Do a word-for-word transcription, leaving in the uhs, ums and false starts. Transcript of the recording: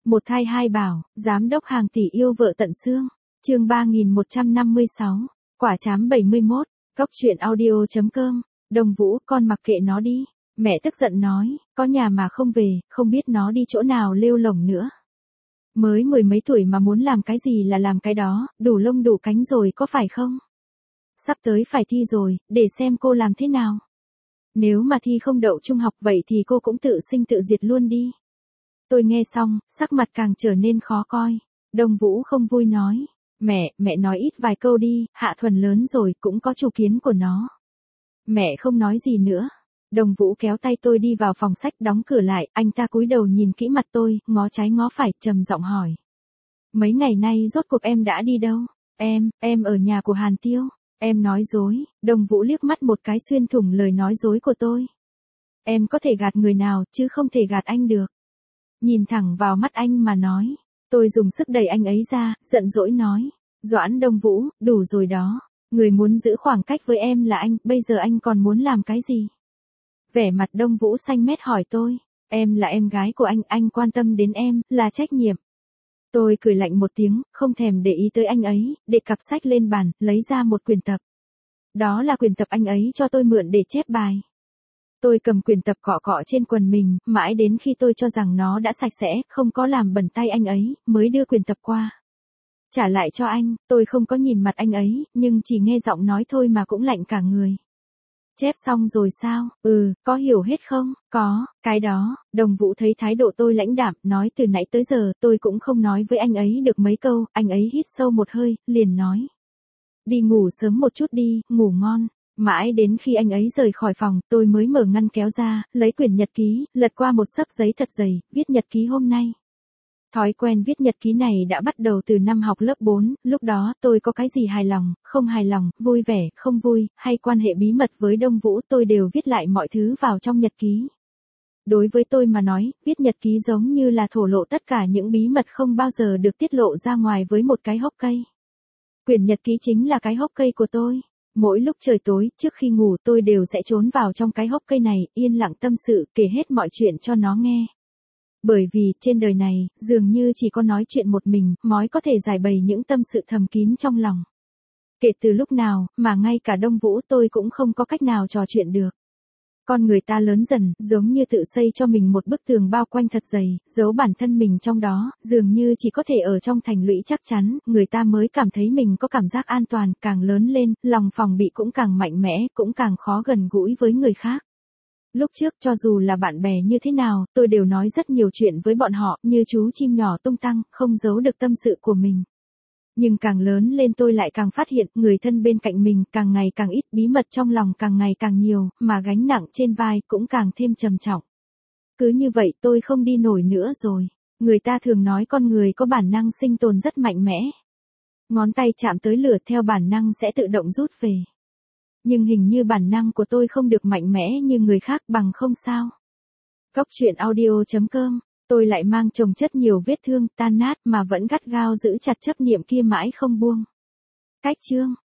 Một thai hai bảo, giám đốc hàng tỷ yêu vợ tận xương. Chương ba nghìn một trăm năm mươi sáu, quả chám bảy mươi mốt, cốc truyện audio chấm com. Đồng Vũ, con mặc kệ nó đi. Mẹ tức giận nói, có nhà mà không về, không biết nó đi chỗ nào lêu lổng nữa. Mới mười mấy tuổi mà muốn làm cái gì là làm cái đó, đủ lông đủ cánh rồi có phải không? Sắp tới phải thi rồi, để xem cô làm thế nào. Nếu mà thi không đậu trung học vậy thì cô cũng tự sinh tự diệt luôn đi. Tôi nghe xong, sắc mặt càng trở nên khó coi. Đồng Vũ không vui nói, mẹ, mẹ nói ít vài câu đi, Hạ Thuần lớn rồi cũng có chủ kiến của nó. Mẹ không nói gì nữa. Đồng Vũ kéo tay tôi đi vào phòng sách đóng cửa lại, anh ta cúi đầu nhìn kỹ mặt tôi, ngó trái ngó phải, trầm giọng hỏi. Mấy ngày nay rốt cuộc em đã đi đâu? Em, em ở nhà của Hàn Tiêu. Em nói dối. Đồng Vũ liếc mắt một cái xuyên thủng lời nói dối của tôi. Em có thể gạt người nào chứ không thể gạt anh được. Nhìn thẳng vào mắt anh mà nói. Tôi dùng sức đẩy anh ấy ra, giận dỗi nói. Doãn Đông Vũ, đủ rồi đó. Người muốn giữ khoảng cách với em là anh, bây giờ anh còn muốn làm cái gì? Vẻ mặt Đông Vũ xanh mét hỏi tôi. Em là em gái của anh, anh quan tâm đến em, là trách nhiệm. Tôi cười lạnh một tiếng, không thèm để ý tới anh ấy, để cặp sách lên bàn, lấy ra một quyển tập. Đó là quyển tập anh ấy cho tôi mượn để chép bài. Tôi cầm quyển tập cọ cọ trên quần mình, mãi đến khi tôi cho rằng nó đã sạch sẽ, không có làm bẩn tay anh ấy, mới đưa quyển tập qua. Trả lại cho anh, tôi không có nhìn mặt anh ấy, nhưng chỉ nghe giọng nói thôi mà cũng lạnh cả người. Chép xong rồi sao? Ừ, có hiểu hết không? Có, cái đó. Đồng Vũ thấy thái độ tôi lãnh đạm, nói từ nãy tới giờ, tôi cũng không nói với anh ấy được mấy câu, anh ấy hít sâu một hơi, liền nói. Đi ngủ sớm một chút đi, ngủ ngon. Mãi đến khi anh ấy rời khỏi phòng, tôi mới mở ngăn kéo ra, lấy quyển nhật ký, lật qua một xấp giấy thật dày, viết nhật ký hôm nay. Thói quen viết nhật ký này đã bắt đầu từ năm học lớp bốn, lúc đó tôi có cái gì hài lòng, không hài lòng, vui vẻ, không vui, hay quan hệ bí mật với Đông Vũ tôi đều viết lại mọi thứ vào trong nhật ký. Đối với tôi mà nói, viết nhật ký giống như là thổ lộ tất cả những bí mật không bao giờ được tiết lộ ra ngoài với một cái hốc cây. Quyển nhật ký chính là cái hốc cây của tôi. Mỗi lúc trời tối, trước khi ngủ tôi đều sẽ trốn vào trong cái hốc cây này, yên lặng tâm sự, kể hết mọi chuyện cho nó nghe. Bởi vì, trên đời này, dường như chỉ có nói chuyện một mình, mới có thể giải bày những tâm sự thầm kín trong lòng. Kể từ lúc nào, mà ngay cả Đông Vũ tôi cũng không có cách nào trò chuyện được. Con người ta lớn dần, giống như tự xây cho mình một bức tường bao quanh thật dày, giấu bản thân mình trong đó, dường như chỉ có thể ở trong thành lũy chắc chắn, người ta mới cảm thấy mình có cảm giác an toàn, càng lớn lên, lòng phòng bị cũng càng mạnh mẽ, cũng càng khó gần gũi với người khác. Lúc trước cho dù là bạn bè như thế nào, tôi đều nói rất nhiều chuyện với bọn họ, như chú chim nhỏ tung tăng, không giấu được tâm sự của mình. Nhưng càng lớn lên tôi lại càng phát hiện, người thân bên cạnh mình càng ngày càng ít, bí mật trong lòng càng ngày càng nhiều, mà gánh nặng trên vai cũng càng thêm trầm trọng. Cứ như vậy tôi không đi nổi nữa rồi. Người ta thường nói con người có bản năng sinh tồn rất mạnh mẽ. Ngón tay chạm tới lửa theo bản năng sẽ tự động rút về. Nhưng hình như bản năng của tôi không được mạnh mẽ như người khác, bằng không sao. Cốc truyện audio chấm com. Tôi lại mang chồng chất nhiều vết thương, tan nát mà vẫn gắt gao giữ chặt chấp niệm kia mãi không buông. Cách chương.